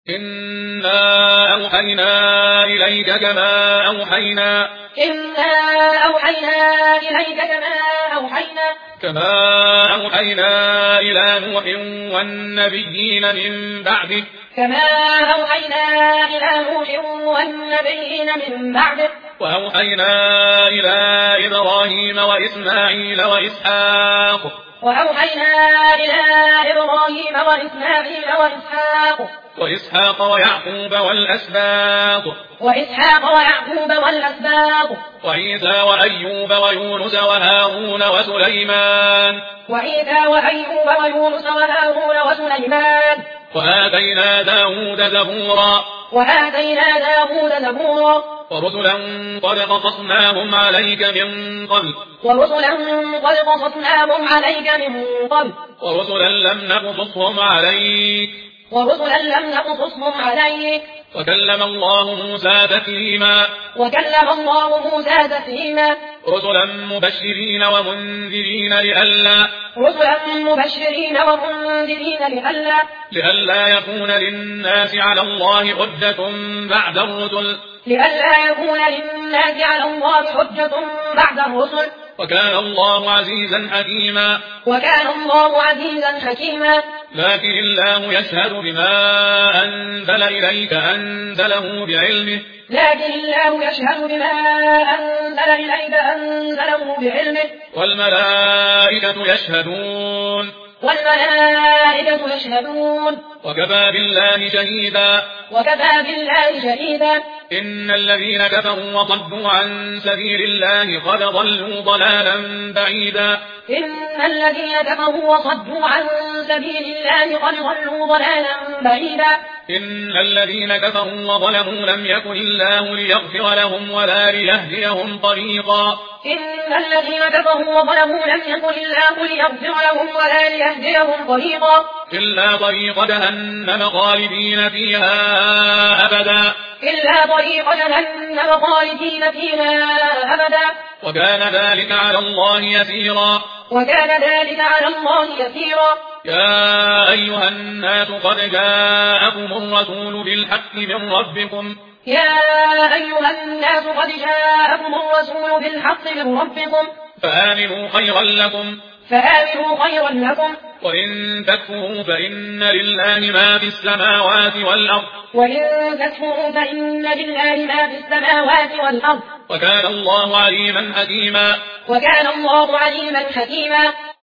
إنا أوحينا إليك كما أوحينا إلى نوح والنبيين من بعده وأوحينا إلى إبراهيم وإسماعيل وإسحاق ويعقوب والأسباط وعيسى وأيوب ويونس وهارون وسليمان وآتينا داود زبورا ورسلا قد قصصناهم عليك من قبل ورسلا لم نقصصهم عليك وكلم الله موسى تكليما رسلا مبشرين ومنذرين لئلا يكون للناس على الله حجة بعد الرسل وكان الله عزيزا حكيما لكن الله يشهد بما أنزل إليك أنزله بعلمه والملائكة يشهدون وكفى بالله شهيدا إن الذين كفروا وصدوا عن سبيل الله قد ضلوا ضلالا بعيدا إن الذين كفروا وظلموا لم يكن الله ليغفر لهم ولا ليهديهم طريقا إلا طريق جهنم خالدين فيها أبدا وكان ذلك على الله يسيرا يا أيها الناس قد جاءكم الرسول بالحق من ربكم فآمنوا خيرا لكم وإن تكفروا فإن لله ما في السماوات والأرض وكان الله عليما حكيما